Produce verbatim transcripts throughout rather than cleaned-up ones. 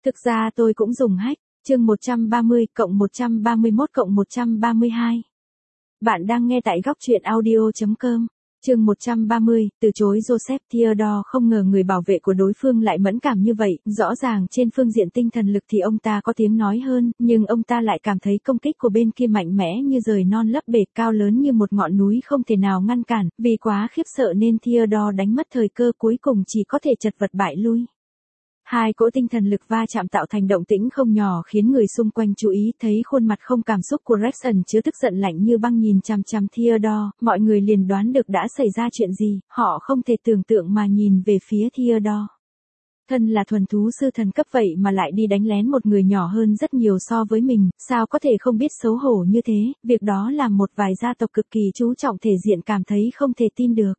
Thực ra tôi cũng dùng hack, chương một trăm ba mươi cộng một trăm ba mươi mốt cộng một trăm ba mươi hai. Bạn đang nghe tại góc truyện audio chấm com. Chương một trăm ba mươi, từ chối Joseph Theodore không ngờ người bảo vệ của đối phương lại mẫn cảm như vậy, rõ ràng trên phương diện tinh thần lực thì ông ta có tiếng nói hơn, nhưng ông ta lại cảm thấy công kích của bên kia mạnh mẽ như rời non lấp bể, cao lớn như một ngọn núi không thể nào ngăn cản, vì quá khiếp sợ nên Theodore đánh mất thời cơ, cuối cùng chỉ có thể chật vật bại lui. Hai cỗ tinh thần lực va chạm tạo thành động tĩnh không nhỏ khiến người xung quanh chú ý, thấy khuôn mặt không cảm xúc của Rexon chứa tức giận lạnh như băng nhìn chằm chằm Theodore, mọi người liền đoán được đã xảy ra chuyện gì, họ không thể tưởng tượng mà nhìn về phía Theodore. Thân là thuần thú sư thần cấp vậy mà lại đi đánh lén một người nhỏ hơn rất nhiều so với mình, sao có thể không biết xấu hổ như thế, việc đó làm một vài gia tộc cực kỳ chú trọng thể diện cảm thấy không thể tin được.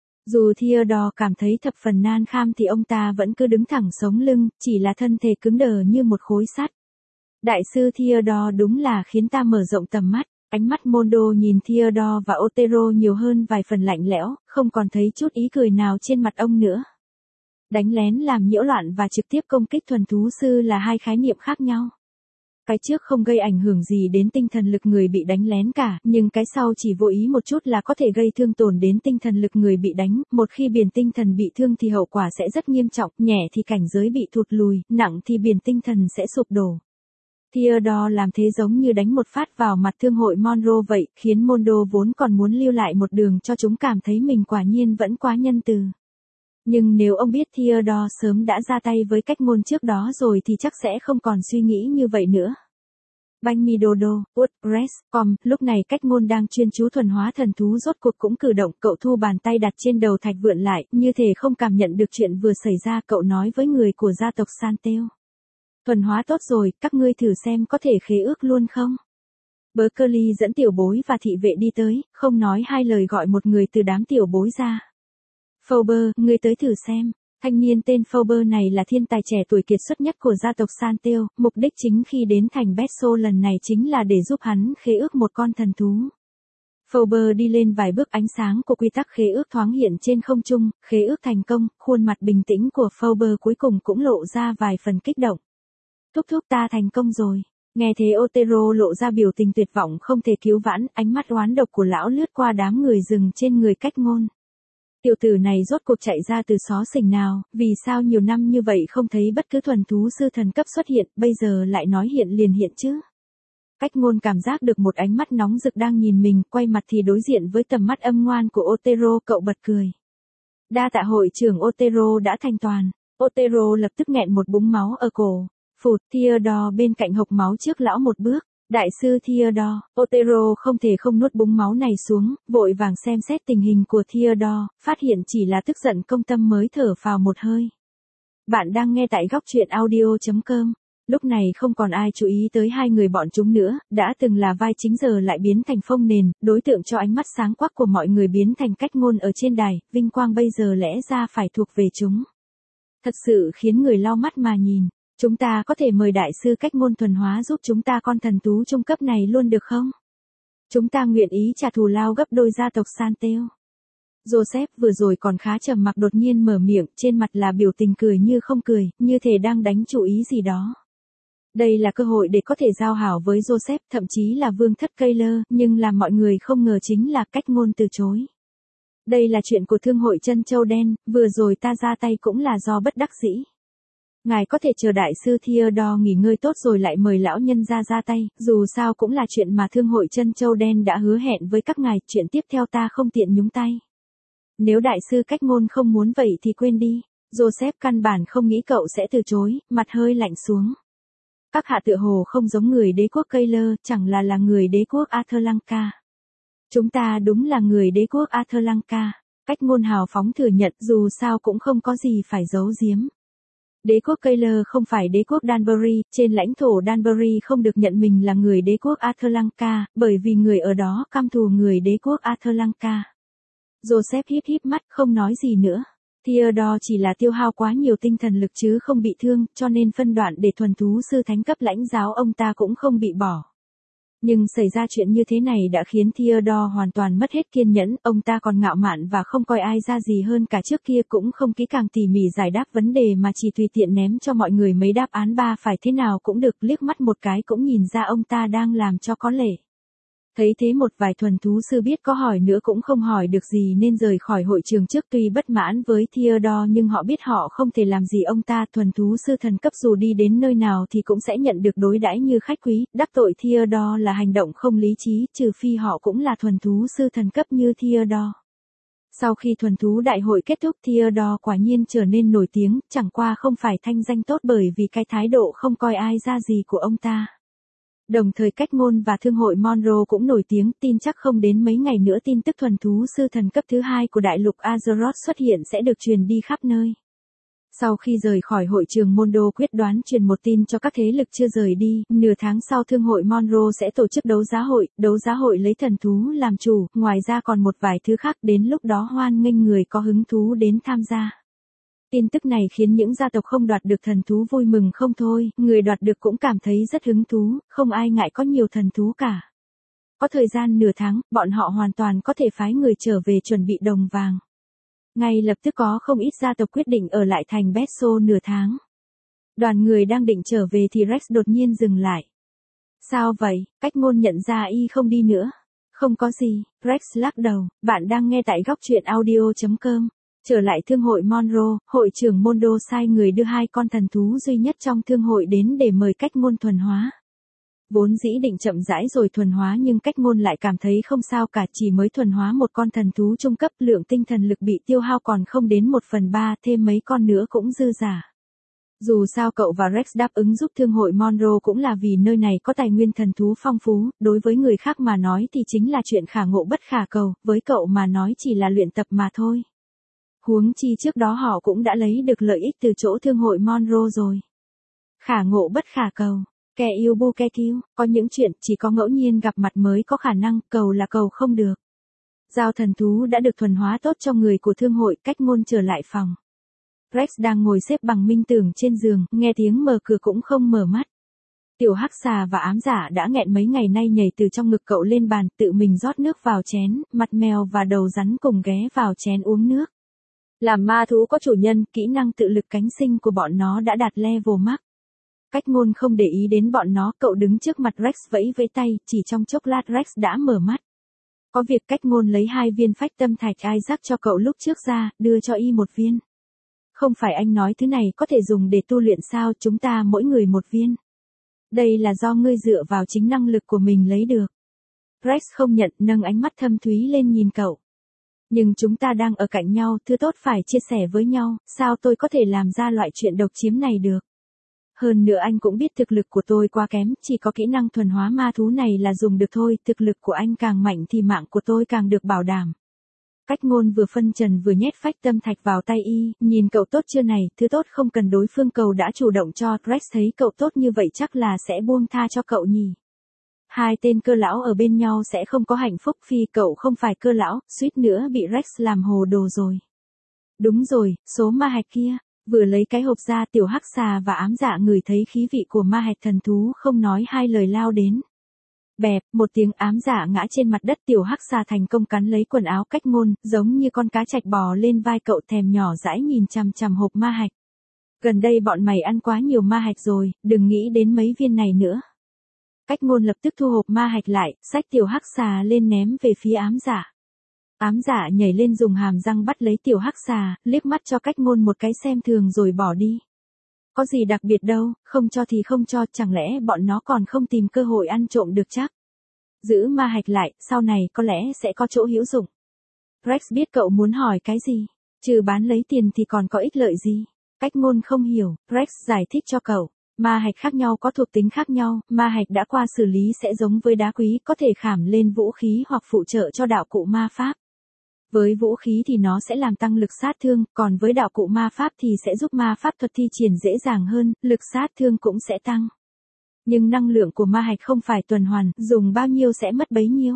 Dù Theodore cảm thấy thập phần nan kham thì ông ta vẫn cứ đứng thẳng sống lưng, chỉ là thân thể cứng đờ như một khối sắt. Đại sư Theodore đúng là khiến ta mở rộng tầm mắt, ánh mắt Mondo nhìn Theodore và Otero nhiều hơn vài phần lạnh lẽo, không còn thấy chút ý cười nào trên mặt ông nữa. Đánh lén làm nhiễu loạn và trực tiếp công kích thuần thú sư là hai khái niệm khác nhau. Cái trước không gây ảnh hưởng gì đến tinh thần lực người bị đánh lén cả, nhưng cái sau chỉ vô ý một chút là có thể gây thương tổn đến tinh thần lực người bị đánh, một khi biển tinh thần bị thương thì hậu quả sẽ rất nghiêm trọng, nhẹ thì cảnh giới bị thụt lùi, nặng thì biển tinh thần sẽ sụp đổ. Theodore làm thế giống như đánh một phát vào mặt thương hội Monroe vậy, khiến Mondo vốn còn muốn lưu lại một đường cho chúng cảm thấy mình quả nhiên vẫn quá nhân từ. Nhưng nếu ông biết Theodore sớm đã ra tay với cách ngôn trước đó rồi thì chắc sẽ không còn suy nghĩ như vậy nữa. Banh mi đô đô, WordPress chấm com, lúc này cách ngôn đang chuyên chú thuần hóa thần thú rốt cuộc cũng cử động, cậu thu bàn tay đặt trên đầu thạch vượn lại, như thể không cảm nhận được chuyện vừa xảy ra, cậu nói với người của gia tộc Santel. Thuần hóa tốt rồi, các ngươi thử xem có thể khế ước luôn không? Berkeley dẫn tiểu bối và thị vệ đi tới, không nói hai lời gọi một người từ đám tiểu bối ra. Fauber, ngươi tới thử xem. Thanh niên tên Fauber này là thiên tài trẻ tuổi kiệt xuất nhất của gia tộc Santel, mục đích chính khi đến thành Betso lần này chính là để giúp hắn khế ước một con thần thú. Fauber đi lên vài bước, ánh sáng của quy tắc khế ước thoáng hiện trên không trung, khế ước thành công, khuôn mặt bình tĩnh của Fauber cuối cùng cũng lộ ra vài phần kích động. Thúc thúc, ta thành công rồi. Nghe thế Otero lộ ra biểu tình tuyệt vọng không thể cứu vãn, ánh mắt oán độc của lão lướt qua đám người dừng trên người cách ngôn. Tiểu tử này rốt cuộc chạy ra từ xó xỉnh nào, vì sao nhiều năm như vậy không thấy bất cứ thuần thú sư thần cấp xuất hiện, bây giờ lại nói hiện liền hiện chứ. Cách ngôn cảm giác được một ánh mắt nóng rực đang nhìn mình, quay mặt thì đối diện với tầm mắt âm ngoan của Otero, cậu bật cười. Đa tạ hội trưởng, Otero đã thanh toàn. Otero lập tức nghẹn một búng máu ở cổ. Phụt, Theodore bên cạnh hộc máu trước lão một bước. Đại sư Theodore, Otero không thể không nuốt búng máu này xuống, vội vàng xem xét tình hình của Theodore, phát hiện chỉ là tức giận công tâm mới thở phào một hơi. Bạn đang nghe tại góc truyện audio chấm com. Lúc này không còn ai chú ý tới hai người bọn chúng nữa, đã từng là vai chính giờ lại biến thành phông nền, đối tượng cho ánh mắt sáng quắc của mọi người biến thành cách ngôn ở trên đài, vinh quang bây giờ lẽ ra phải thuộc về chúng. Thật sự khiến người lau mắt mà nhìn. Chúng ta có thể mời đại sư cách ngôn thuần hóa giúp chúng ta con thần thú trung cấp này luôn được không? Chúng ta nguyện ý trả thù lao gấp đôi gia tộc Santel. Joseph vừa rồi còn khá trầm mặc, đột nhiên mở miệng, trên mặt là biểu tình cười như không cười, như thể đang đánh chủ ý gì đó. Đây là cơ hội để có thể giao hảo với Joseph, thậm chí là vương thất Keller, nhưng làm mọi người không ngờ chính là cách ngôn từ chối. Đây là chuyện của thương hội chân châu đen, vừa rồi ta ra tay cũng là do bất đắc dĩ. Ngài có thể chờ đại sư Theodore nghỉ ngơi tốt rồi lại mời lão nhân ra ra tay, dù sao cũng là chuyện mà thương hội chân châu đen đã hứa hẹn với các ngài, chuyện tiếp theo ta không tiện nhúng tay. Nếu đại sư cách ngôn không muốn vậy thì quên đi. Joseph căn bản không nghĩ cậu sẽ từ chối, mặt hơi lạnh xuống. Các hạ tựa hồ không giống người đế quốc Keller, chẳng là là người đế quốc Atlanca. Chúng ta đúng là người đế quốc Atlanca. Cách ngôn hào phóng thừa nhận, dù sao cũng không có gì phải giấu giếm. Đế quốc Keller không phải đế quốc Danbury, trên lãnh thổ Danbury không được nhận mình là người đế quốc Atlanca, bởi vì người ở đó căm thù người đế quốc Atlanca. Joseph híp híp mắt không nói gì nữa. Theodore chỉ là tiêu hao quá nhiều tinh thần lực chứ không bị thương, cho nên phân đoạn để thuần thú sư thánh cấp lãnh giáo ông ta cũng không bị bỏ. Nhưng xảy ra chuyện như thế này đã khiến Theodore hoàn toàn mất hết kiên nhẫn, ông ta còn ngạo mạn và không coi ai ra gì hơn cả trước kia, cũng không kỹ càng tỉ mỉ giải đáp vấn đề mà chỉ tùy tiện ném cho mọi người mấy đáp án ba phải thế nào cũng được, liếc mắt một cái cũng nhìn ra ông ta đang làm cho có lệ. Thấy thế một vài thuần thú sư biết có hỏi nữa cũng không hỏi được gì nên rời khỏi hội trường trước, tuy bất mãn với Theodore nhưng họ biết họ không thể làm gì ông ta. Thuần thú sư thần cấp dù đi đến nơi nào thì cũng sẽ nhận được đối đãi như khách quý, đắc tội Theodore là hành động không lý trí, trừ phi họ cũng là thuần thú sư thần cấp như Theodore. Sau khi thuần thú đại hội kết thúc, Theodore quả nhiên trở nên nổi tiếng, chẳng qua không phải thanh danh tốt bởi vì cái thái độ không coi ai ra gì của ông ta. Đồng thời cách ngôn và thương hội Monroe cũng nổi tiếng, tin chắc không đến mấy ngày nữa tin tức thuần thú sư thần cấp thứ hai của đại lục Azeroth xuất hiện sẽ được truyền đi khắp nơi. Sau khi rời khỏi hội trường, Mondo quyết đoán truyền một tin cho các thế lực chưa rời đi, nửa tháng sau thương hội Monroe sẽ tổ chức đấu giá hội, đấu giá hội lấy thần thú làm chủ, ngoài ra còn một vài thứ khác, đến lúc đó hoan nghênh người có hứng thú đến tham gia. Tin tức này khiến những gia tộc không đoạt được thần thú vui mừng không thôi, người đoạt được cũng cảm thấy rất hứng thú, không ai ngại có nhiều thần thú cả. Có thời gian nửa tháng, bọn họ hoàn toàn có thể phái người trở về chuẩn bị đồng vàng. Ngay lập tức có không ít gia tộc quyết định ở lại thành Besso nửa tháng. Đoàn người đang định trở về thì Rex đột nhiên dừng lại. Sao vậy? Cách ngôn nhận ra y không đi nữa. Không có gì, Rex lắc đầu, bạn đang nghe tại góc truyện audio chấm com. Trở lại thương hội Monroe, hội trưởng Mondo sai người đưa hai con thần thú duy nhất trong thương hội đến để mời cách ngôn thuần hóa. Vốn dĩ định chậm rãi rồi thuần hóa nhưng cách ngôn lại cảm thấy không sao cả, chỉ mới thuần hóa một con thần thú trung cấp, lượng tinh thần lực bị tiêu hao còn không đến một phần ba, thêm mấy con nữa cũng dư giả. Dù sao cậu và Rex đáp ứng giúp thương hội Monroe cũng là vì nơi này có tài nguyên thần thú phong phú, đối với người khác mà nói thì chính là chuyện khả ngộ bất khả cầu, với cậu mà nói chỉ là luyện tập mà thôi. Huống chi trước đó họ cũng đã lấy được lợi ích từ chỗ thương hội Monroe rồi. Khả ngộ bất khả cầu. Kẻ yêu bu ke kiu, có những chuyện chỉ có ngẫu nhiên gặp mặt mới có khả năng, cầu là cầu không được. Giao thần thú đã được thuần hóa tốt trong người của thương hội, cách ngôn trở lại phòng. Rex đang ngồi xếp bằng minh tưởng trên giường, nghe tiếng mở cửa cũng không mở mắt. Tiểu hắc xà và ám giả đã nghẹn mấy ngày nay nhảy từ trong ngực cậu lên bàn, tự mình rót nước vào chén, mặt mèo và đầu rắn cùng ghé vào chén uống nước. Làm ma thú có chủ nhân, kỹ năng tự lực cánh sinh của bọn nó đã đạt level max. Cách ngôn không để ý đến bọn nó, cậu đứng trước mặt Rex vẫy vẫy tay, chỉ trong chốc lát Rex đã mở mắt. Có việc cách ngôn lấy hai viên phách tâm thạch Isaac cho cậu lúc trước ra, đưa cho y một viên. Không phải anh nói thứ này có thể dùng để tu luyện sao, chúng ta mỗi người một viên. Đây là do ngươi dựa vào chính năng lực của mình lấy được. Rex không nhận, nâng ánh mắt thâm thúy lên nhìn cậu. Nhưng chúng ta đang ở cạnh nhau, thứ tốt phải chia sẻ với nhau, sao tôi có thể làm ra loại chuyện độc chiếm này được. Hơn nữa anh cũng biết thực lực của tôi quá kém, chỉ có kỹ năng thuần hóa ma thú này là dùng được thôi, thực lực của anh càng mạnh thì mạng của tôi càng được bảo đảm. Cách ngôn vừa phân trần vừa nhét phách tâm thạch vào tay y, nhìn cậu tốt chưa này, thứ tốt không cần đối phương cầu đã chủ động cho. Rex thấy cậu tốt như vậy chắc là sẽ buông tha cho cậu nhỉ. Hai tên cơ lão ở bên nhau sẽ không có hạnh phúc, phi cậu không phải cơ lão, suýt nữa bị Rex làm hồ đồ rồi. Đúng rồi, số ma hạch kia. Vừa lấy cái hộp ra, tiểu hắc xà và ám dạ ngửi thấy khí vị của ma hạch thần thú, không nói hai lời lao đến. Bẹp, một tiếng, ám dạ ngã trên mặt đất, tiểu hắc xà thành công cắn lấy quần áo cách ngôn, giống như con cá trạch bò lên vai cậu, thèm nhỏ dãi nhìn chằm chằm hộp ma hạch. Gần đây bọn mày ăn quá nhiều ma hạch rồi, đừng nghĩ đến mấy viên này nữa. Cách ngôn lập tức thu hộp ma hạch lại, xách tiểu hắc xà lên ném về phía ám dạ. Ám giả nhảy lên dùng hàm răng bắt lấy tiểu hắc xà, liếc mắt cho cách ngôn một cái xem thường rồi bỏ đi. Có gì đặc biệt đâu, không cho thì không cho, chẳng lẽ bọn nó còn không tìm cơ hội ăn trộm được chắc. Giữ ma hạch lại, sau này có lẽ sẽ có chỗ hữu dụng. Rex biết cậu muốn hỏi cái gì, trừ bán lấy tiền thì còn có ích lợi gì. Cách ngôn không hiểu, Rex giải thích cho cậu. Ma hạch khác nhau có thuộc tính khác nhau, ma hạch đã qua xử lý sẽ giống với đá quý, có thể khảm lên vũ khí hoặc phụ trợ cho đạo cụ ma pháp. Với vũ khí thì nó sẽ làm tăng lực sát thương, còn với đạo cụ ma pháp thì sẽ giúp ma pháp thuật thi triển dễ dàng hơn, lực sát thương cũng sẽ tăng. Nhưng năng lượng của ma hạch không phải tuần hoàn, dùng bao nhiêu sẽ mất bấy nhiêu.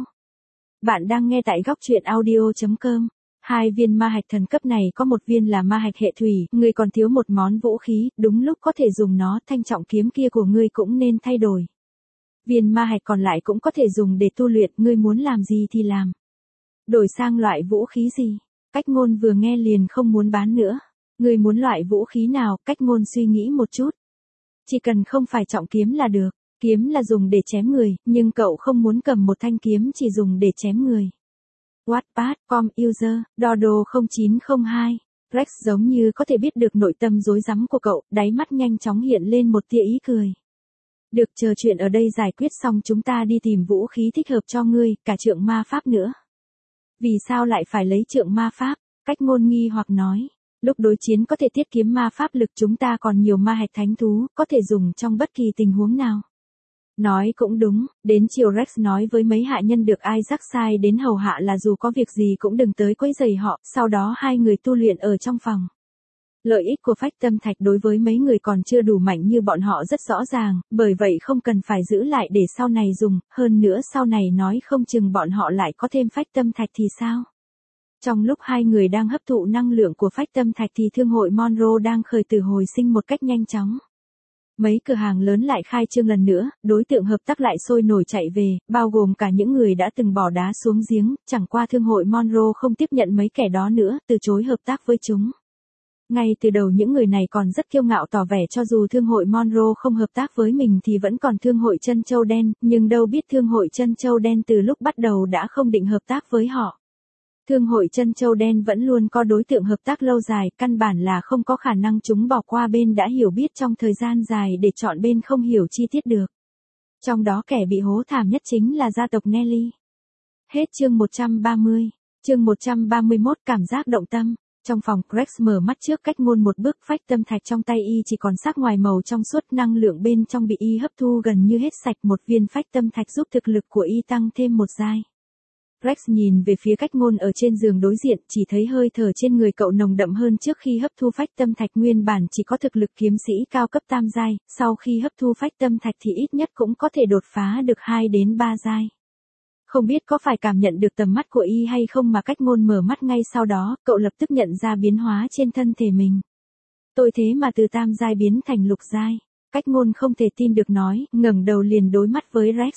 Bạn đang nghe tại góc truyện audio chấm com. Hai viên ma hạch thần cấp này có một viên là ma hạch hệ thủy, ngươi còn thiếu một món vũ khí, đúng lúc có thể dùng nó, thanh trọng kiếm kia của ngươi cũng nên thay đổi. Viên ma hạch còn lại cũng có thể dùng để tu luyện, ngươi muốn làm gì thì làm. Đổi sang loại vũ khí gì? Cách ngôn vừa nghe liền không muốn bán nữa. Ngươi muốn loại vũ khí nào? Cách ngôn suy nghĩ một chút. Chỉ cần không phải trọng kiếm là được. Kiếm là dùng để chém người, nhưng cậu không muốn cầm một thanh kiếm chỉ dùng để chém người. Wattpad, com, user, Dodo không chín không hai. Rex giống như có thể biết được nội tâm rối rắm của cậu, đáy mắt nhanh chóng hiện lên một tia ý cười. Được, chờ chuyện ở đây giải quyết xong chúng ta đi tìm vũ khí thích hợp cho ngươi, cả trượng ma pháp nữa. Vì sao lại phải lấy trượng ma pháp? Cách ngôn nghi hoặc nói. Lúc đối chiến có thể tiết kiệm ma pháp lực, chúng ta còn nhiều ma hạch thánh thú, có thể dùng trong bất kỳ tình huống nào. Nói cũng đúng, đến chiều Rex nói với mấy hạ nhân được Isaac sai đến hầu hạ là dù có việc gì cũng đừng tới quấy rầy họ, sau đó hai người tu luyện ở trong phòng. Lợi ích của phách tâm thạch đối với mấy người còn chưa đủ mạnh như bọn họ rất rõ ràng, bởi vậy không cần phải giữ lại để sau này dùng, hơn nữa sau này nói không chừng bọn họ lại có thêm phách tâm thạch thì sao? Trong lúc hai người đang hấp thụ năng lượng của phách tâm thạch thì thương hội Monroe đang khởi tử hồi sinh một cách nhanh chóng. Mấy cửa hàng lớn lại khai trương lần nữa, đối tượng hợp tác lại sôi nổi chạy về, bao gồm cả những người đã từng bỏ đá xuống giếng, chẳng qua thương hội Monroe không tiếp nhận mấy kẻ đó nữa, từ chối hợp tác với chúng. Ngay từ đầu những người này còn rất kiêu ngạo tỏ vẻ cho dù thương hội Monroe không hợp tác với mình thì vẫn còn thương hội Chân Châu Đen, nhưng đâu biết thương hội Chân Châu Đen từ lúc bắt đầu đã không định hợp tác với họ. Thương hội Chân Châu Đen vẫn luôn có đối tượng hợp tác lâu dài, căn bản là không có khả năng chúng bỏ qua bên đã hiểu biết trong thời gian dài để chọn bên không hiểu chi tiết được. Trong đó kẻ bị hố thảm nhất chính là gia tộc Nelly. Hết chương một trăm ba mươi. Chương một trăm ba mươi mốt cảm giác động tâm. Trong phòng, Rex mở mắt trước cách ngôn một bước, phách tâm thạch trong tay y chỉ còn sắc ngoài màu trong suốt, năng lượng bên trong bị y hấp thu gần như hết sạch, một viên phách tâm thạch giúp thực lực của y tăng thêm một giai. Rex nhìn về phía cách ngôn ở trên giường đối diện, chỉ thấy hơi thở trên người cậu nồng đậm hơn trước khi hấp thu phách tâm thạch, nguyên bản chỉ có thực lực kiếm sĩ cao cấp tam giai, sau khi hấp thu phách tâm thạch thì ít nhất cũng có thể đột phá được hai đến ba giai. Không biết có phải cảm nhận được tầm mắt của y hay không mà cách ngôn mở mắt ngay sau đó, cậu lập tức nhận ra biến hóa trên thân thể mình. Tôi thế mà từ tam giai biến thành lục giai. Cách ngôn không thể tin được nói, ngẩng đầu liền đối mắt với Rex.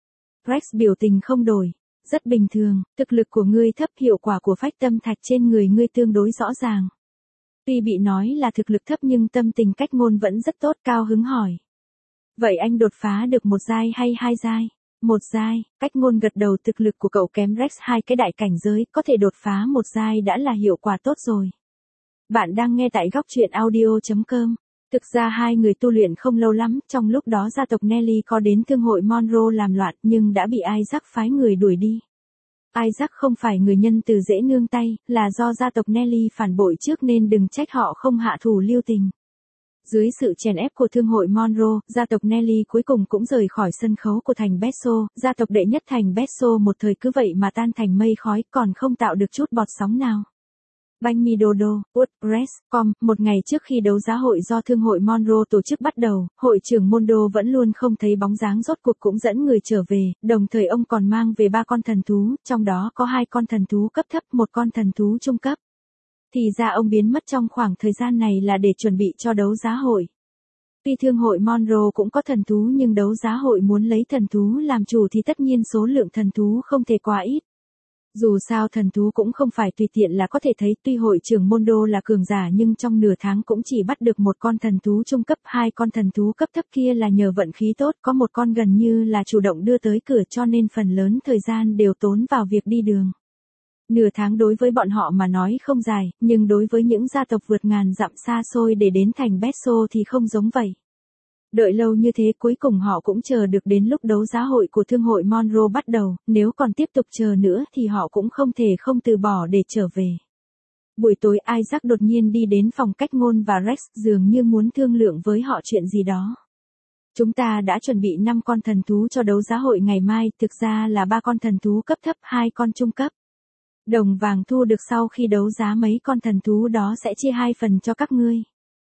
Rex biểu tình không đổi. Rất bình thường, thực lực của ngươi thấp, hiệu quả của phách tâm thạch trên người ngươi tương đối rõ ràng. Tuy bị nói là thực lực thấp nhưng tâm tình cách ngôn vẫn rất tốt, cao hứng hỏi. Vậy anh đột phá được một giai hay hai giai? Một giai, cách ngôn gật đầu, thực lực của cậu kém Rex hai cái đại cảnh giới, có thể đột phá một giai đã là hiệu quả tốt rồi. Bạn đang nghe tại góc truyện audio chấm com. Thực ra hai người tu luyện không lâu lắm, trong lúc đó gia tộc Nelly có đến thương hội Monroe làm loạn nhưng đã bị Isaac phái người đuổi đi. Isaac không phải người nhân từ dễ nương tay, là do gia tộc Nelly phản bội trước nên đừng trách họ không hạ thủ lưu tình. Dưới sự chèn ép của thương hội Monroe, gia tộc Nelly cuối cùng cũng rời khỏi sân khấu của thành Besso, gia tộc đệ nhất thành Besso một thời cứ vậy mà tan thành mây khói, còn không tạo được chút bọt sóng nào. Banh mi Dodo, WordPress chấm com, một ngày trước khi đấu giá hội do thương hội Monroe tổ chức bắt đầu, hội trưởng Mondo vẫn luôn không thấy bóng dáng, rốt cuộc cũng dẫn người trở về, đồng thời ông còn mang về ba con thần thú, trong đó có hai con thần thú cấp thấp, một con thần thú trung cấp. Thì ra ông biến mất trong khoảng thời gian này là để chuẩn bị cho đấu giá hội. Tuy thương hội Monroe cũng có thần thú nhưng đấu giá hội muốn lấy thần thú làm chủ thì tất nhiên số lượng thần thú không thể quá ít. Dù sao thần thú cũng không phải tùy tiện là có thể thấy, tuy hội trưởng Mondo là cường giả nhưng trong nửa tháng cũng chỉ bắt được một con thần thú trung cấp, hai con thần thú cấp thấp kia là nhờ vận khí tốt, có một con gần như là chủ động đưa tới cửa cho nên phần lớn thời gian đều tốn vào việc đi đường. Nửa tháng đối với bọn họ mà nói không dài, nhưng đối với những gia tộc vượt ngàn dặm xa xôi để đến thành Besso thì không giống vậy. Đợi lâu như thế cuối cùng họ cũng chờ được đến lúc đấu giá hội của thương hội Monroe bắt đầu, nếu còn tiếp tục chờ nữa thì họ cũng không thể không từ bỏ để trở về. Buổi tối Isaac đột nhiên đi đến phòng cách ngôn và Rex, dường như muốn thương lượng với họ chuyện gì đó. Chúng ta đã chuẩn bị năm con thần thú cho đấu giá hội ngày mai, thực ra là ba con thần thú cấp thấp, hai con trung cấp. Đồng vàng thu được sau khi đấu giá mấy con thần thú đó sẽ chia hai phần cho các ngươi.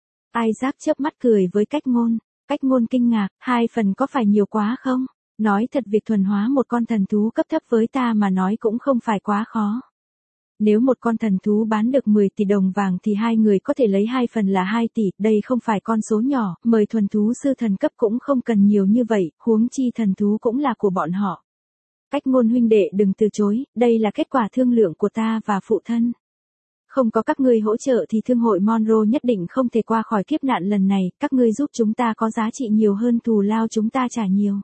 Isaac chớp mắt cười với cách ngôn. Cách ngôn kinh ngạc, hai phần có phải nhiều quá không? Nói thật việc thuần hóa một con thần thú cấp thấp với ta mà nói cũng không phải quá khó. Nếu một con thần thú bán được mười tỷ đồng vàng thì hai người có thể lấy hai phần là hai tỷ, đây không phải con số nhỏ, mời thuần thú sư thần cấp cũng không cần nhiều như vậy, huống chi thần thú cũng là của bọn họ. Cách Ngôn huynh đệ đừng từ chối, đây là kết quả thương lượng của ta và phụ thân. Không có các ngươi hỗ trợ thì thương hội Monroe nhất định không thể qua khỏi kiếp nạn lần này, các ngươi giúp chúng ta có giá trị nhiều hơn thù lao chúng ta trả nhiều.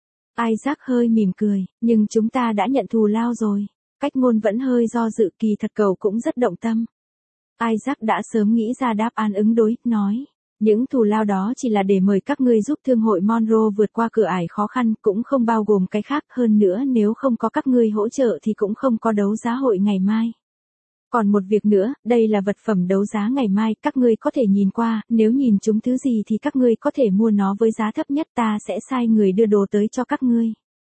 Isaac hơi mỉm cười, nhưng chúng ta đã nhận thù lao rồi. Cách Ngôn vẫn hơi do dự, kỳ thật cậu cũng rất động tâm. Isaac đã sớm nghĩ ra đáp án ứng đối, nói. Những thù lao đó chỉ là để mời các ngươi giúp thương hội Monroe vượt qua cửa ải khó khăn, cũng không bao gồm cái khác, hơn nữa nếu không có các ngươi hỗ trợ thì cũng không có đấu giá hội ngày mai. Còn một việc nữa, đây là vật phẩm đấu giá ngày mai, các ngươi có thể nhìn qua, nếu nhìn chúng thứ gì thì các ngươi có thể mua nó với giá thấp nhất, ta sẽ sai người đưa đồ tới cho các ngươi.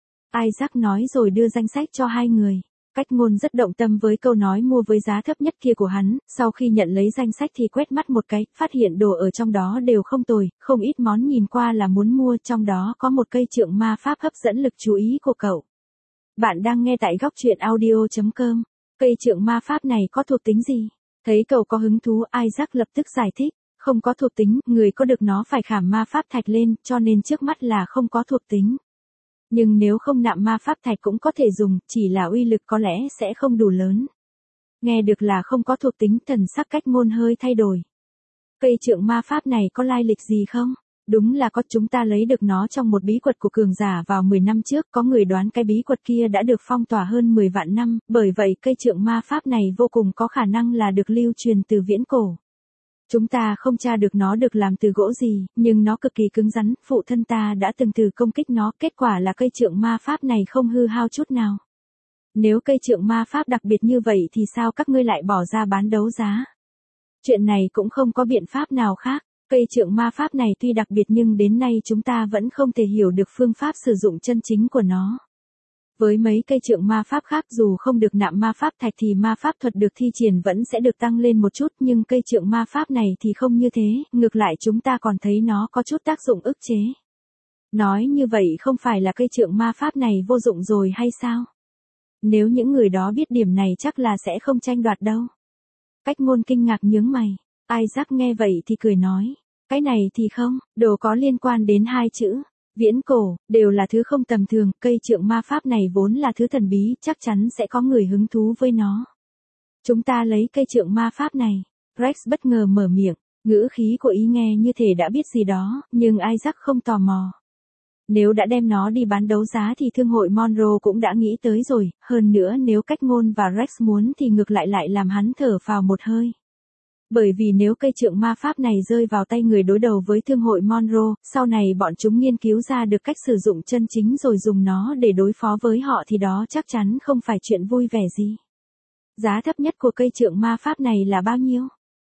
Isaac nói rồi đưa danh sách cho hai người. Cách Ngôn rất động tâm với câu nói mua với giá thấp nhất kia của hắn, sau khi nhận lấy danh sách thì quét mắt một cái, phát hiện đồ ở trong đó đều không tồi, không ít món nhìn qua là muốn mua, trong đó có một cây trượng ma pháp hấp dẫn lực chú ý của cậu. Bạn đang nghe tại góc truyện audio chấm com. Cây trượng ma pháp này có thuộc tính gì? Thấy cậu có hứng thú, Isaac lập tức giải thích, không có thuộc tính, người có được nó phải khảm ma pháp thạch lên, cho nên trước mắt là không có thuộc tính. Nhưng nếu không nạm ma pháp thạch cũng có thể dùng, chỉ là uy lực có lẽ sẽ không đủ lớn. Nghe được là không có thuộc tính, thần sắc Cách Ngôn hơi thay đổi. Cây trượng ma pháp này có lai lịch gì không? Đúng là có, chúng ta lấy được nó trong một bí quật của cường giả vào mười năm trước, có người đoán cái bí quật kia đã được phong tỏa hơn mười vạn năm, bởi vậy cây trượng ma pháp này vô cùng có khả năng là được lưu truyền từ viễn cổ. Chúng ta không tra được nó được làm từ gỗ gì, nhưng nó cực kỳ cứng rắn, phụ thân ta đã từng thử công kích nó, kết quả là cây trượng ma pháp này không hư hao chút nào. Nếu cây trượng ma pháp đặc biệt như vậy thì sao các ngươi lại bỏ ra bán đấu giá? Chuyện này cũng không có biện pháp nào khác. Cây trượng ma pháp này tuy đặc biệt nhưng đến nay chúng ta vẫn không thể hiểu được phương pháp sử dụng chân chính của nó. Với mấy cây trượng ma pháp khác dù không được nạm ma pháp thạch thì ma pháp thuật được thi triển vẫn sẽ được tăng lên một chút, nhưng cây trượng ma pháp này thì không như thế, ngược lại chúng ta còn thấy nó có chút tác dụng ức chế. Nói như vậy không phải là cây trượng ma pháp này vô dụng rồi hay sao? Nếu những người đó biết điểm này chắc là sẽ không tranh đoạt đâu. Cách Ngôn kinh ngạc nhướng mày. Isaac nghe vậy thì cười nói, cái này thì không, đồ có liên quan đến hai chữ, viễn cổ, đều là thứ không tầm thường, cây trượng ma pháp này vốn là thứ thần bí, chắc chắn sẽ có người hứng thú với nó. Chúng ta lấy cây trượng ma pháp này, Rex bất ngờ mở miệng, ngữ khí của ý nghe như thể đã biết gì đó, nhưng Isaac không tò mò. Nếu đã đem nó đi bán đấu giá thì thương hội Monroe cũng đã nghĩ tới rồi, hơn nữa nếu Cách Ngôn và Rex muốn thì ngược lại lại làm hắn thở phào một hơi. Bởi vì nếu cây trượng ma pháp này rơi vào tay người đối đầu với thương hội Monroe, sau này bọn chúng nghiên cứu ra được cách sử dụng chân chính rồi dùng nó để đối phó với họ thì đó chắc chắn không phải chuyện vui vẻ gì. Giá thấp nhất của cây trượng ma pháp này là bao nhiêu?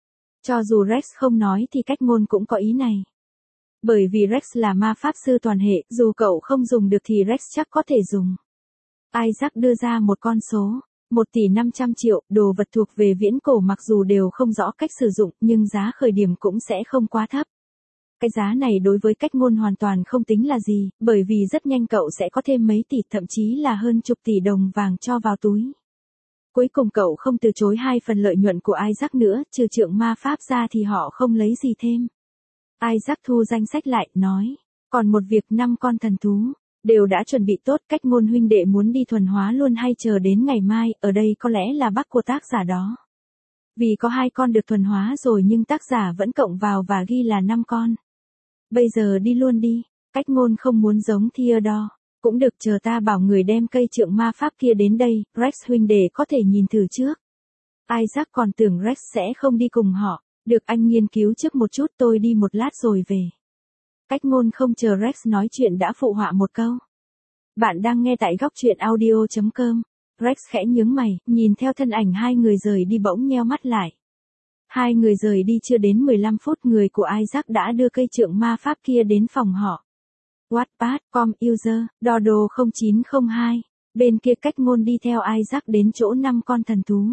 Cho dù Rex không nói thì Cách Ngôn cũng có ý này. Bởi vì Rex là ma pháp sư toàn hệ, dù cậu không dùng được thì Rex chắc có thể dùng. Isaac đưa ra một con số. một tỷ năm trăm triệu, đồ vật thuộc về viễn cổ mặc dù đều không rõ cách sử dụng, nhưng giá khởi điểm cũng sẽ không quá thấp. Cái giá này đối với Cách Ngôn hoàn toàn không tính là gì, bởi vì rất nhanh cậu sẽ có thêm mấy tỷ, thậm chí là hơn chục tỷ đồng vàng cho vào túi. Cuối cùng cậu không từ chối hai phần lợi nhuận của Isaac nữa, trừ trượng ma pháp ra thì họ không lấy gì thêm. Isaac thu danh sách lại, nói, còn một việc năm con thần thú. Đều đã chuẩn bị tốt, Cách Ngôn huynh đệ muốn đi thuần hóa luôn hay chờ đến ngày mai, ở đây có lẽ là bác của tác giả đó. Vì có hai con được thuần hóa rồi nhưng tác giả vẫn cộng vào và ghi là năm con. Bây giờ đi luôn đi, Cách Ngôn không muốn giống Theodore. Cũng được, chờ ta bảo người đem cây trượng ma pháp kia đến đây, Rex huynh đệ có thể nhìn thử trước. Isaac còn tưởng Rex sẽ không đi cùng họ, được anh nghiên cứu trước một chút, tôi đi một lát rồi về. Cách Ngôn không chờ Rex nói chuyện đã phụ họa một câu. Bạn đang nghe tại góc truyện audio chấm com. Rex khẽ nhướng mày, nhìn theo thân ảnh hai người rời đi bỗng nheo mắt lại. Hai người rời đi chưa đến mười lăm phút người của Isaac đã đưa cây trượng ma pháp kia đến phòng họ. Wattpad, com user, Dodo không chín không hai. Bên kia Cách Ngôn đi theo Isaac đến chỗ năm con thần thú.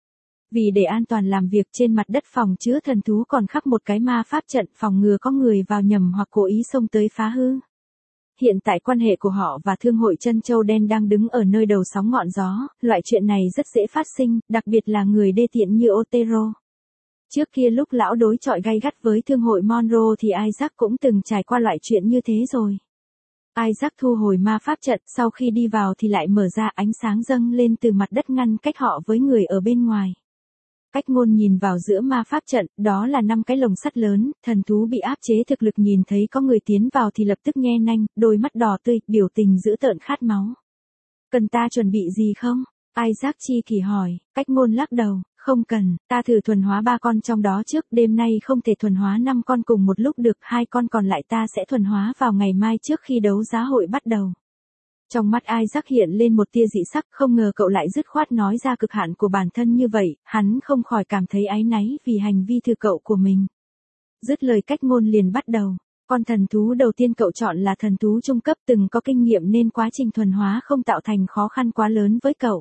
Vì để an toàn làm việc trên mặt đất phòng chứa thần thú còn khắc một cái ma pháp trận phòng ngừa có người vào nhầm hoặc cố ý xông tới phá hư. hiện tại quan hệ của họ và thương hội Trân Châu Đen đang đứng ở nơi đầu sóng ngọn gió, loại chuyện này rất dễ phát sinh, đặc biệt là người đê tiện như Otero. Trước kia lúc lão đối chọi gay gắt với thương hội Monroe thì Isaac cũng từng trải qua loại chuyện như thế rồi. Isaac thu hồi ma pháp trận, sau khi đi vào thì lại mở ra, ánh sáng dâng lên từ mặt đất ngăn cách họ với người ở bên ngoài. Cách ngôn nhìn vào giữa ma pháp trận, đó là năm cái lồng sắt lớn, thần thú bị áp chế thực lực nhìn thấy có người tiến vào thì lập tức nhe nanh, đôi mắt đỏ tươi, biểu tình dữ tợn khát máu. Cần ta chuẩn bị gì không? Isaac chi kỳ hỏi, cách ngôn lắc đầu, không cần, ta thử thuần hóa ba con trong đó trước, đêm nay không thể thuần hóa năm con cùng một lúc được, hai con còn lại ta sẽ thuần hóa vào ngày mai trước khi đấu giá hội bắt đầu. Trong mắt Isaac hiện lên một tia dị sắc, không ngờ cậu lại dứt khoát nói ra cực hạn của bản thân như vậy, hắn không khỏi cảm thấy áy náy vì hành vi thử cậu của mình. Dứt lời cách ngôn liền bắt đầu. Con thần thú đầu tiên cậu chọn là thần thú trung cấp từng có kinh nghiệm nên quá trình thuần hóa không tạo thành khó khăn quá lớn với cậu.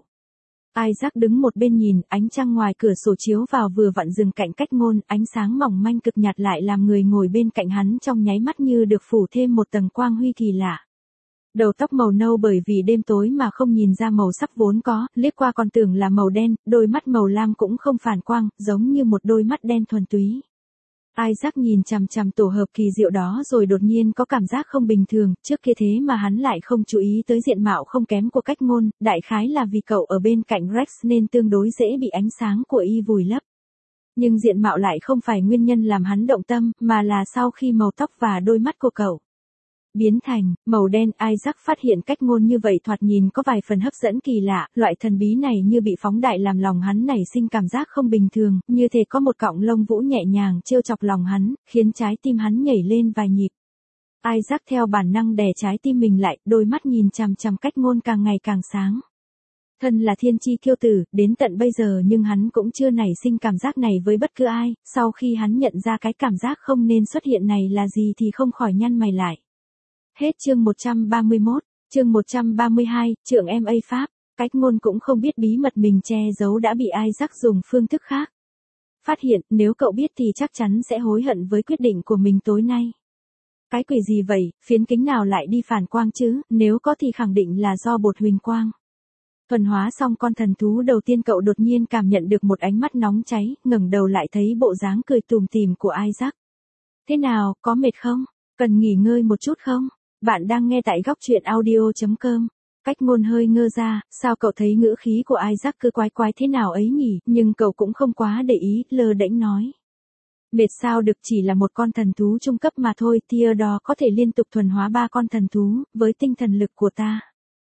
Isaac đứng một bên nhìn, ánh trăng ngoài cửa sổ chiếu vào vừa vặn dừng cạnh cách ngôn, ánh sáng mỏng manh cực nhạt lại làm người ngồi bên cạnh hắn trong nháy mắt như được phủ thêm một tầng quang huy kỳ lạ. Đầu tóc màu nâu bởi vì đêm tối mà không nhìn ra màu sắc vốn có, liếc qua còn tưởng là màu đen, đôi mắt màu lam cũng không phản quang, giống như một đôi mắt đen thuần túy. Isaac nhìn chằm chằm tổ hợp kỳ diệu đó rồi đột nhiên có cảm giác không bình thường, trước kia thế mà hắn lại không chú ý tới diện mạo không kém của cách ngôn, đại khái là vì cậu ở bên cạnh Rex nên tương đối dễ bị ánh sáng của y vùi lấp. Nhưng diện mạo lại không phải nguyên nhân làm hắn động tâm, mà là sau khi màu tóc và đôi mắt của cậu biến thành màu đen, Isaac phát hiện cách ngôn như vậy thoạt nhìn có vài phần hấp dẫn kỳ lạ, loại thần bí này như bị phóng đại làm lòng hắn nảy sinh cảm giác không bình thường, như thể có một cọng lông vũ nhẹ nhàng trêu chọc lòng hắn, khiến trái tim hắn nhảy lên vài nhịp. Isaac theo bản năng đè trái tim mình lại, đôi mắt nhìn chằm chằm cách ngôn càng ngày càng sáng. Thân là thiên chi kiêu tử, đến tận bây giờ nhưng hắn cũng chưa nảy sinh cảm giác này với bất cứ ai, sau khi hắn nhận ra cái cảm giác không nên xuất hiện này là gì thì không khỏi nhăn mày lại. Hết chương một trăm ba mươi mốt, chương một trăm ba mươi hai, trượng em a Pháp, cách ngôn cũng không biết bí mật mình che giấu đã bị Isaac dùng phương thức khác phát hiện, nếu cậu biết thì chắc chắn sẽ hối hận với quyết định của mình tối nay. Cái quỷ gì vậy, phiến kính nào lại đi phản quang chứ, nếu có thì khẳng định là do bột huỳnh quang. Thuần hóa xong con thần thú đầu tiên cậu đột nhiên cảm nhận được một ánh mắt nóng cháy, ngẩng đầu lại thấy bộ dáng cười tùm tìm của Isaac. Thế nào, có mệt không? Cần nghỉ ngơi một chút không? Bạn đang nghe tại góc truyện audio chấm com. Cách ngôn hơi ngơ ra, sao cậu thấy ngữ khí của Isaac cứ quái quái thế nào ấy nhỉ, nhưng cậu cũng không quá để ý, lơ đễnh nói. Mệt sao được, chỉ là một con thần thú trung cấp mà thôi, Theodore có thể liên tục thuần hóa ba con thần thú, với tinh thần lực của ta.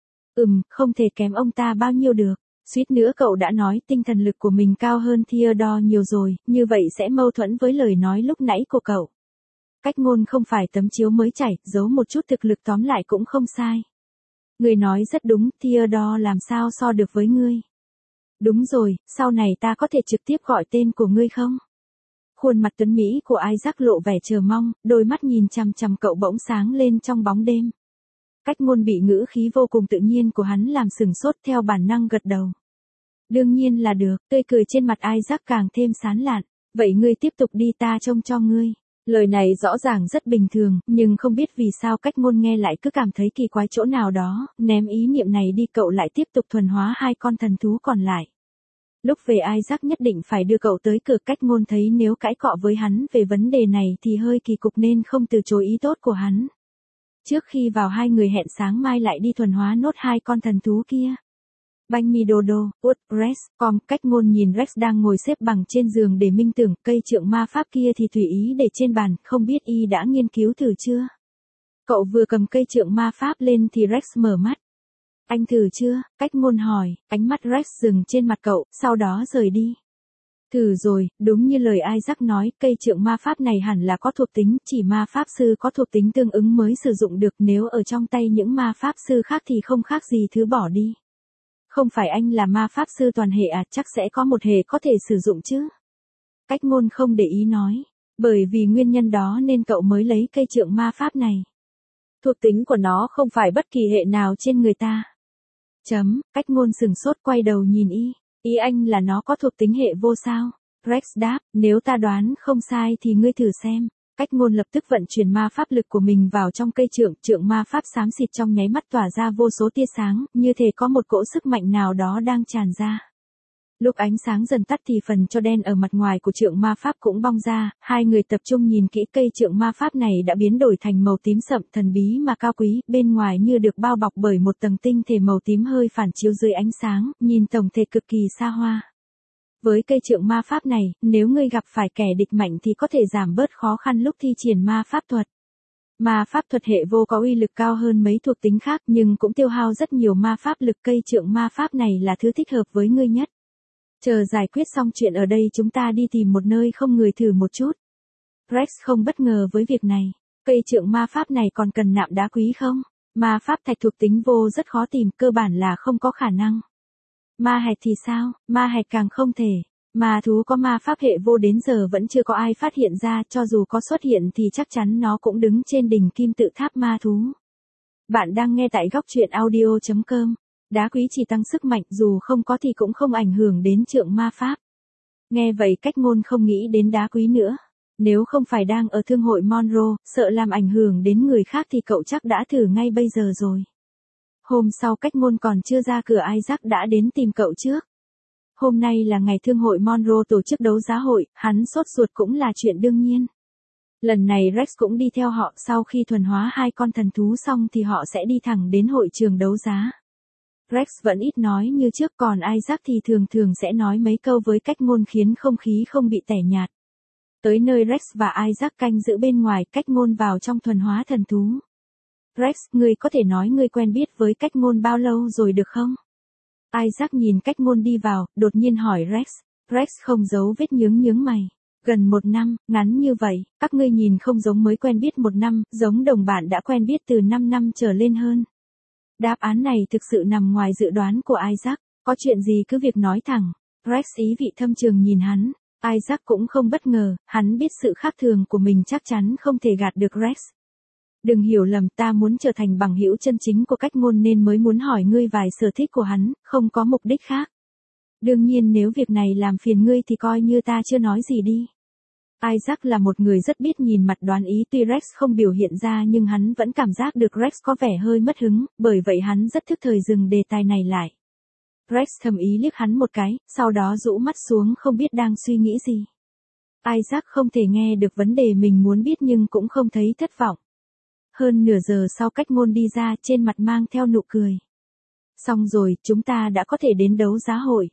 Ừm, không thể kém ông ta bao nhiêu được. Suýt nữa cậu đã nói tinh thần lực của mình cao hơn Theodore nhiều rồi, như vậy sẽ mâu thuẫn với lời nói lúc nãy của cậu. Cách ngôn không phải tấm chiếu mới chảy, giấu một chút thực lực tóm lại cũng không sai. Người nói rất đúng, Theodore làm sao so được với ngươi. Đúng rồi, sau này ta có thể trực tiếp gọi tên của ngươi không? Khuôn mặt tuấn Mỹ của Isaac lộ vẻ chờ mong, đôi mắt nhìn chằm chằm cậu bỗng sáng lên trong bóng đêm. Cách ngôn bị ngữ khí vô cùng tự nhiên của hắn làm sừng sốt, theo bản năng gật đầu. Đương nhiên là được, tươi cười trên mặt Isaac càng thêm sán lạn. Vậy ngươi tiếp tục đi, ta trông cho ngươi. Lời này rõ ràng rất bình thường, nhưng không biết vì sao cách ngôn nghe lại cứ cảm thấy kỳ quái chỗ nào đó, ném ý niệm này đi cậu lại tiếp tục thuần hóa hai con thần thú còn lại. Lúc về Isaac nhất định phải đưa cậu tới cửa, cách ngôn thấy nếu cãi cọ với hắn về vấn đề này thì hơi kỳ cục nên không từ chối ý tốt của hắn. Trước khi vào hai người hẹn sáng mai lại đi thuần hóa nốt hai con thần thú kia. Banh mi Dodo, Út, Rex, com, cách ngôn nhìn Rex đang ngồi xếp bằng trên giường để minh tưởng, cây trượng ma pháp kia thì tùy ý để trên bàn, không biết y đã nghiên cứu thử chưa? Cậu vừa cầm cây trượng ma pháp lên thì Rex mở mắt. Anh thử chưa? Cách ngôn hỏi, ánh mắt Rex dừng trên mặt cậu, sau đó rời đi. Thử rồi, đúng như lời Isaac nói, cây trượng ma pháp này hẳn là có thuộc tính, chỉ ma pháp sư có thuộc tính tương ứng mới sử dụng được, nếu ở trong tay những ma pháp sư khác thì không khác gì thứ bỏ đi. Không phải anh là ma pháp sư toàn hệ à, chắc sẽ có một hệ có thể sử dụng chứ. Cách ngôn không để ý nói, bởi vì nguyên nhân đó nên cậu mới lấy cây trượng ma pháp này. Thuộc tính của nó không phải bất kỳ hệ nào trên người ta. Chấm, cách ngôn sừng sốt quay đầu nhìn y, ý anh là nó có thuộc tính hệ vô sao. Rex đáp, nếu ta đoán không sai thì ngươi thử xem. Cách ngôn lập tức vận chuyển ma pháp lực của mình vào trong cây trượng, trượng ma pháp xám xịt trong nháy mắt tỏa ra vô số tia sáng, như thể có một cỗ sức mạnh nào đó đang tràn ra. Lúc ánh sáng dần tắt thì phần tro đen ở mặt ngoài của trượng ma pháp cũng bong ra, hai người tập trung nhìn kỹ cây trượng ma pháp này đã biến đổi thành màu tím sậm thần bí mà cao quý, bên ngoài như được bao bọc bởi một tầng tinh thể màu tím hơi phản chiếu dưới ánh sáng, nhìn tổng thể cực kỳ xa hoa. Với cây trượng ma pháp này, nếu ngươi gặp phải kẻ địch mạnh thì có thể giảm bớt khó khăn lúc thi triển ma pháp thuật. Ma pháp thuật hệ vô có uy lực cao hơn mấy thuộc tính khác nhưng cũng tiêu hao rất nhiều ma pháp lực, cây trượng ma pháp này là thứ thích hợp với ngươi nhất. Chờ giải quyết xong chuyện ở đây chúng ta đi tìm một nơi không người thử một chút. Rex không bất ngờ với việc này. Cây trượng ma pháp này còn cần nạm đá quý không? Ma pháp thạch thuộc tính vô rất khó tìm, cơ bản là không có khả năng. Ma hạch thì sao? Ma hạch càng không thể. Ma thú có ma pháp hệ vô đến giờ vẫn chưa có ai phát hiện ra, cho dù có xuất hiện thì chắc chắn nó cũng đứng trên đỉnh kim tự tháp ma thú. Bạn đang nghe tại góc truyện audio chấm com. Đá quý chỉ tăng sức mạnh, dù không có thì cũng không ảnh hưởng đến trượng ma pháp. Nghe vậy Cách Ngôn không nghĩ đến đá quý nữa. Nếu không phải đang ở thương hội Monroe, sợ làm ảnh hưởng đến người khác thì cậu chắc đã thử ngay bây giờ rồi. Hôm sau Cách Ngôn còn chưa ra cửa Isaac đã đến tìm cậu trước. Hôm nay là ngày thương hội Monroe tổ chức đấu giá hội, hắn sốt ruột cũng là chuyện đương nhiên. Lần này Rex cũng đi theo họ, sau khi thuần hóa hai con thần thú xong thì họ sẽ đi thẳng đến hội trường đấu giá. Rex vẫn ít nói như trước, còn Isaac thì thường thường sẽ nói mấy câu với Cách Ngôn khiến không khí không bị tẻ nhạt. Tới nơi Rex và Isaac canh giữ bên ngoài, Cách Ngôn vào trong thuần hóa thần thú. Rex, ngươi có thể nói ngươi quen biết với Cách Ngôn bao lâu rồi được không? Isaac nhìn Cách Ngôn đi vào, đột nhiên hỏi Rex. Rex không giấu vết nhướng nhướng mày. Gần một năm, ngắn như vậy, các ngươi nhìn không giống mới quen biết một năm, giống đồng bạn đã quen biết từ năm năm trở lên hơn. Đáp án này thực sự nằm ngoài dự đoán của Isaac, có chuyện gì cứ việc nói thẳng. Rex ý vị thâm trường nhìn hắn, Isaac cũng không bất ngờ, hắn biết sự khác thường của mình chắc chắn không thể gạt được Rex. Đừng hiểu lầm, ta muốn trở thành bằng hữu chân chính của Cách Ngôn nên mới muốn hỏi ngươi vài sở thích của hắn, không có mục đích khác. Đương nhiên nếu việc này làm phiền ngươi thì coi như ta chưa nói gì đi. Isaac là một người rất biết nhìn mặt đoán ý, tuy Rex không biểu hiện ra nhưng hắn vẫn cảm giác được Rex có vẻ hơi mất hứng, bởi vậy hắn rất thức thời dừng đề tài này lại. Rex thầm ý liếc hắn một cái, sau đó rũ mắt xuống không biết đang suy nghĩ gì. Isaac không thể nghe được vấn đề mình muốn biết nhưng cũng không thấy thất vọng. Hơn nửa giờ sau Cách Ngôn đi ra, trên mặt mang theo nụ cười. Xong rồi, chúng ta đã có thể đến đấu giá hội.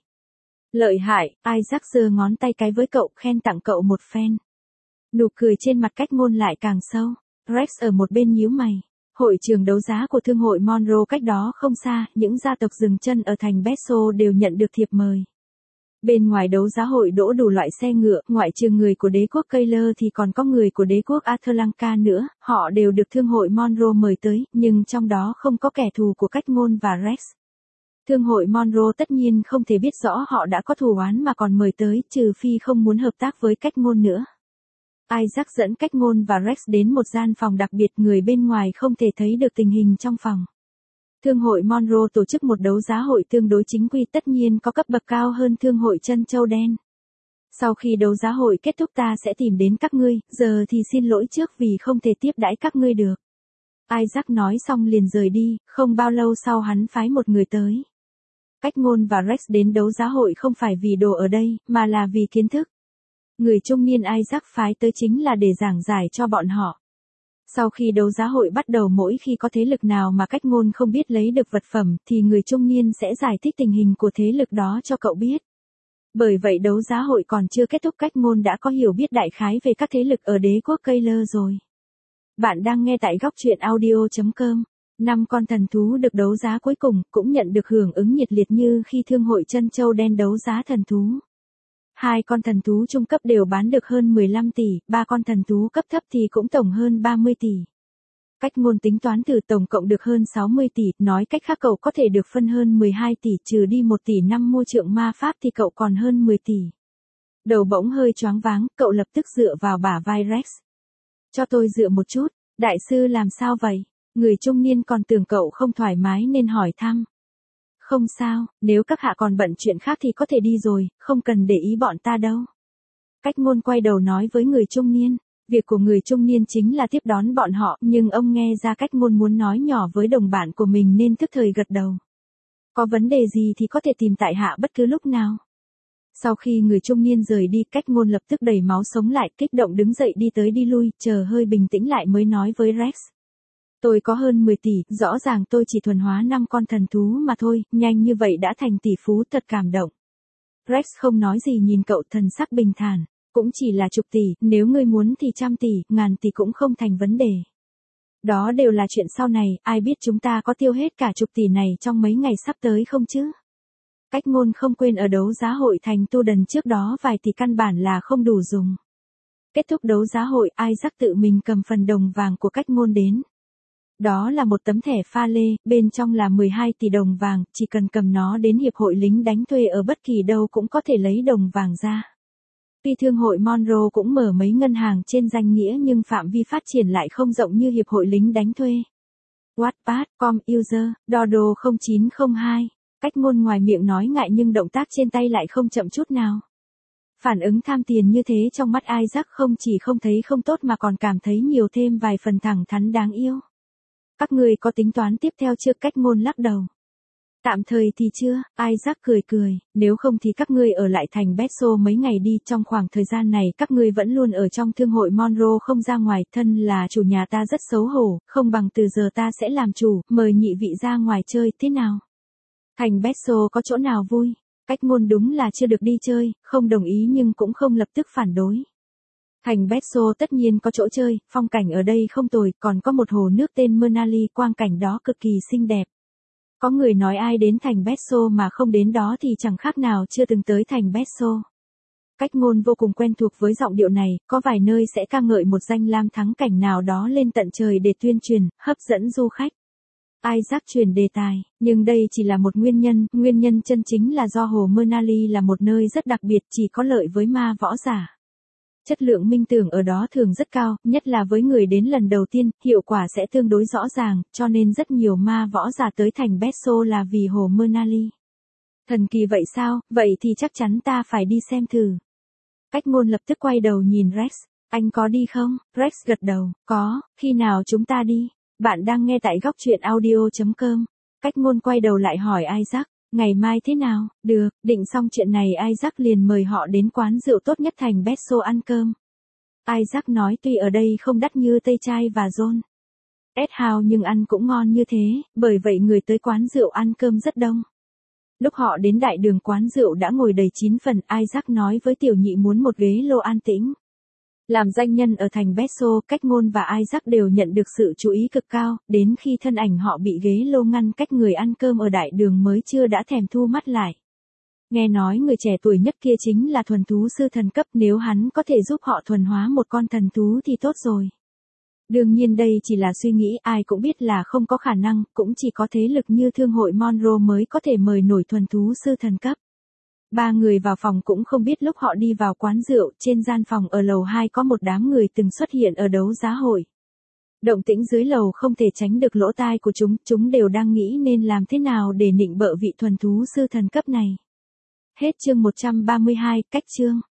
Lợi hại, Isaac giơ ngón tay cái với cậu, khen tặng cậu một phen. Nụ cười trên mặt Cách Ngôn lại càng sâu. Rex ở một bên nhíu mày. Hội trường đấu giá của thương hội Monroe cách đó không xa, những gia tộc dừng chân ở thành Besso đều nhận được thiệp mời. Bên ngoài đấu giá hội đỗ đủ loại xe ngựa, ngoại trừ người của đế quốc Keller thì còn có người của đế quốc Athlanka nữa, họ đều được thương hội Monroe mời tới, nhưng trong đó không có kẻ thù của Cách Ngôn và Rex. Thương hội Monroe tất nhiên không thể biết rõ họ đã có thù oán mà còn mời tới, trừ phi không muốn hợp tác với Cách Ngôn nữa. Isaac dẫn Cách Ngôn và Rex đến một gian phòng đặc biệt, người bên ngoài không thể thấy được tình hình trong phòng. Thương hội Monroe tổ chức một đấu giá hội tương đối chính quy, tất nhiên có cấp bậc cao hơn thương hội Chân Châu Đen. Sau khi đấu giá hội kết thúc ta sẽ tìm đến các ngươi, giờ thì xin lỗi trước vì không thể tiếp đãi các ngươi được. Isaac nói xong liền rời đi, không bao lâu sau hắn phái một người tới. Cách Ngôn và Rex đến đấu giá hội không phải vì đồ ở đây, mà là vì kiến thức. Người trung niên Isaac phái tới chính là để giảng giải cho bọn họ. Sau khi đấu giá hội bắt đầu, mỗi khi có thế lực nào mà Cách Ngôn không biết lấy được vật phẩm thì người trung niên sẽ giải thích tình hình của thế lực đó cho cậu biết. Bởi vậy đấu giá hội còn chưa kết thúc Cách Ngôn đã có hiểu biết đại khái về các thế lực ở đế quốc Keller rồi. Bạn đang nghe tại góc truyện audio chấm com. Năm con thần thú được đấu giá cuối cùng cũng nhận được hưởng ứng nhiệt liệt như khi thương hội Chân Châu Đen đấu giá thần thú. Hai con thần thú trung cấp đều bán được hơn mười lăm tỷ, ba con thần thú cấp thấp thì cũng tổng hơn ba mươi tỷ. Cách Ngôn tính toán từ tổng cộng được hơn sáu mươi tỷ, nói cách khác cậu có thể được phân hơn mười hai tỷ, trừ đi một tỷ năm mua trượng ma pháp thì cậu còn hơn mười tỷ. Đầu bỗng hơi choáng váng, cậu lập tức dựa vào bả vai Rex. Cho tôi dựa một chút, đại sư làm sao vậy? Người trung niên còn tưởng cậu không thoải mái nên hỏi thăm. Không sao, nếu các hạ còn bận chuyện khác thì có thể đi rồi, không cần để ý bọn ta đâu. Cách Ngôn quay đầu nói với người trung niên. Việc của người trung niên chính là tiếp đón bọn họ, nhưng ông nghe ra cách ngôn muốn nói nhỏ với đồng bạn của mình nên tức thời gật đầu. Có vấn đề gì thì có thể tìm tại hạ bất cứ lúc nào. Sau khi người trung niên rời đi, cách ngôn lập tức đầy máu sống lại, kích động đứng dậy đi tới đi lui, chờ hơi bình tĩnh lại mới nói với Rex. Tôi có hơn mười tỷ, rõ ràng tôi chỉ thuần hóa năm con thần thú mà thôi, nhanh như vậy đã thành tỷ phú, thật cảm động. Rex không nói gì nhìn cậu, thần sắc bình thản. Cũng chỉ là chục tỷ, nếu ngươi muốn thì trăm tỷ, ngàn tỷ cũng không thành vấn đề. Đó đều là chuyện sau này, ai biết chúng ta có tiêu hết cả chục tỷ này trong mấy ngày sắp tới không chứ? Cách ngôn không quên ở đấu giá hội thành tu đần trước đó vài tỷ căn bản là không đủ dùng. Kết thúc đấu giá hội, Isaac tự mình cầm phần đồng vàng của cách ngôn đến. Đó là một tấm thẻ pha lê, bên trong là mười hai tỷ đồng vàng, chỉ cần cầm nó đến hiệp hội lính đánh thuê ở bất kỳ đâu cũng có thể lấy đồng vàng ra. Tuy thương hội Monroe cũng mở mấy ngân hàng trên danh nghĩa nhưng phạm vi phát triển lại không rộng như hiệp hội lính đánh thuê. Wattpad, com, user, Dodo không chín không hai. Cách ngôn ngoài miệng nói ngại nhưng động tác trên tay lại không chậm chút nào. Phản ứng tham tiền như thế trong mắt Isaac không chỉ không thấy không tốt mà còn cảm thấy nhiều thêm vài phần thẳng thắn đáng yêu. Các người có tính toán tiếp theo chưa? Cách ngôn lắc đầu. Tạm thời thì chưa, Isaac cười cười, nếu không thì các ngươi ở lại thành Besso mấy ngày đi, trong khoảng thời gian này các ngươi vẫn luôn ở trong thương hội Monroe không ra ngoài, thân là chủ nhà ta rất xấu hổ, không bằng từ giờ ta sẽ làm chủ, mời nhị vị ra ngoài chơi, thế nào? Thành Besso có chỗ nào vui? Cách ngôn đúng là chưa được đi chơi, không đồng ý nhưng cũng không lập tức phản đối. Thành Besso tất nhiên có chỗ chơi, phong cảnh ở đây không tồi, còn có một hồ nước tên Mernali, quang cảnh đó cực kỳ xinh đẹp. Có người nói ai đến thành Besso mà không đến đó thì chẳng khác nào chưa từng tới thành Besso. Cách ngôn vô cùng quen thuộc với giọng điệu này, có vài nơi sẽ ca ngợi một danh lam thắng cảnh nào đó lên tận trời để tuyên truyền, hấp dẫn du khách. Isaac chuyển đề tài, nhưng đây chỉ là một nguyên nhân, nguyên nhân chân chính là do hồ Mernali là một nơi rất đặc biệt, chỉ có lợi với ma võ giả. Chất lượng minh tưởng ở đó thường rất cao, nhất là với người đến lần đầu tiên, hiệu quả sẽ tương đối rõ ràng, cho nên rất nhiều ma võ giả tới thành Besso là vì hồ Mernali. Thần kỳ vậy sao, vậy thì chắc chắn ta phải đi xem thử. Cách ngôn lập tức quay đầu nhìn Rex, anh có đi không? Rex gật đầu, có, khi nào chúng ta đi? Bạn đang nghe tại góc truyện audio chấm com. Cách ngôn quay đầu lại hỏi Isaac. Ngày mai thế nào? Được, định xong chuyện này Isaac liền mời họ đến quán rượu tốt nhất thành Besso ăn cơm. Isaac nói tuy ở đây không đắt như Tây Trai và John S. House nhưng ăn cũng ngon như thế, bởi vậy người tới quán rượu ăn cơm rất đông. Lúc họ đến đại đường quán rượu đã ngồi đầy chín phần, Isaac nói với tiểu nhị muốn một ghế lô an tĩnh. Làm danh nhân ở thành Besso, Cách ngôn và Isaac đều nhận được sự chú ý cực cao, đến khi thân ảnh họ bị ghế lô ngăn cách người ăn cơm ở đại đường mới chưa đã thèm thu mắt lại. Nghe nói người trẻ tuổi nhất kia chính là thuần thú sư thần cấp, nếu hắn có thể giúp họ thuần hóa một con thần thú thì tốt rồi. Đương nhiên đây chỉ là suy nghĩ, ai cũng biết là không có khả năng, cũng chỉ có thế lực như thương hội Monroe mới có thể mời nổi thuần thú sư thần cấp. Ba người vào phòng cũng không biết lúc họ đi vào quán rượu, trên gian phòng ở lầu hai có một đám người từng xuất hiện ở đấu giá hội. Động tĩnh dưới lầu không thể tránh được lỗ tai của chúng, chúng đều đang nghĩ nên làm thế nào để nịnh bợ vị thuần thú sư thần cấp này. Hết chương một trăm ba mươi hai, cách chương.